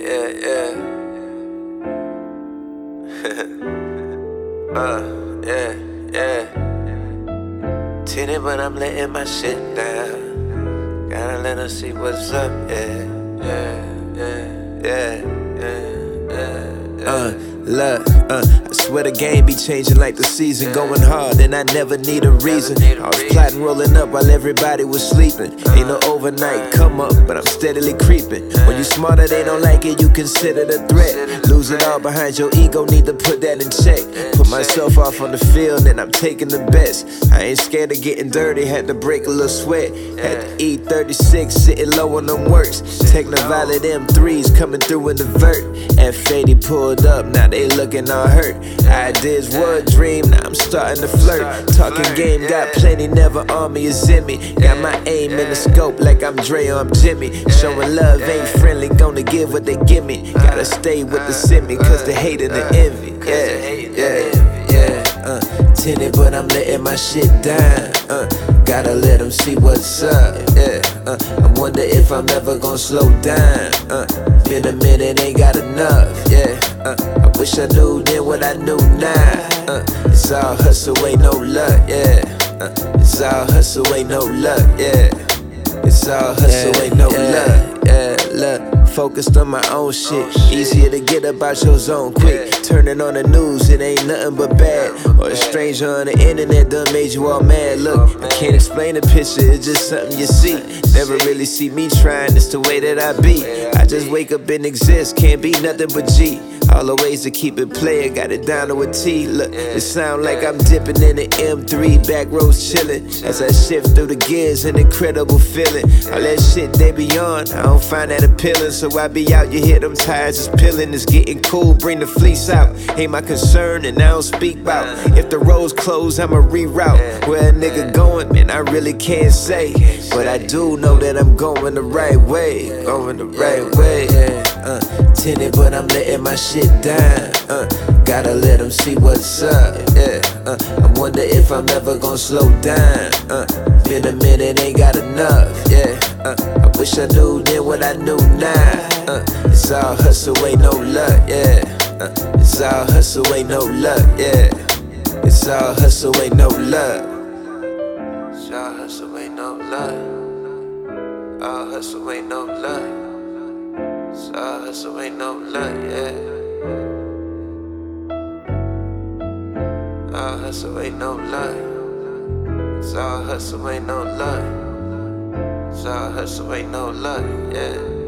yeah. Tinted, but I'm letting my shit down. Gotta let her see what's up, yeah. Look, I swear the game be changing like the season. Going hard and I never need a reason. I was plotting, rolling up while everybody was sleeping. Ain't no overnight come up, but I'm steadily creeping. When you smarter, they don't like it, you consider it a threat. Lose it all behind your ego, need to put that in check. Put myself off on the field and I'm taking the best. I ain't scared of getting dirty, had to break a little sweat. Had to eat 36, sitting low on them works. Technoviolet M3s coming through in the vert. F80 pulled up, now they looking all hurt. Ideas were a dream, now I'm starting to flirt. Talking game, got plenty, never on me, it's in me. Got my aim in the scope like I'm Dre or I'm Jimmy. Showing love ain't friendly, gonna give what they give me. Gotta stay with the semi, cause the hate and the envy. Tinted, but I'm letting my shit down. Gotta let them see what's up. I wonder if I'm ever gonna slow down. Been a minute, ain't got enough. I wish I knew then what I knew now. It's all hustle, ain't no luck. It's all hustle, ain't no luck. It's all hustle, ain't no luck. Look, focused on my own shit. Easier to get about your zone quick. Turning on the news, it ain't nothing but bad. Or a stranger on the internet done made you all mad. Look, I can't explain the picture, it's just something you see. Never really see me trying, it's the way that I be. I just wake up and exist, can't be nothing but G. All the ways to keep it playing, got it down to a T. Look, it sound like I'm dipping in the M3, back rows chillin'. As I shift through the gears, an incredible feeling. All that shit they be on, I don't find that appealing. So I be out, you hear them tires just peeling. It's getting cool, bring the fleece out. Ain't my concern, and I don't speak about. If the roads close, I'ma reroute. Where a nigga going, man, I really can't say. But I do know that I'm going the right way. Going the right way. Tinted, but I'm letting my shit down. Gotta let them see what's up. I wonder if I'm ever gonna slow down. Been a minute, ain't got enough. I wish I knew then what I knew now. It's all hustle, ain't no luck. It's all hustle, ain't no luck. It's all hustle, ain't no luck. It's all hustle, ain't no luck. All hustle, ain't no luck. It's all hustle, ain't no luck, All hustle, ain't no luck. It's all hustle, ain't no luck. It's all hustle, ain't no luck,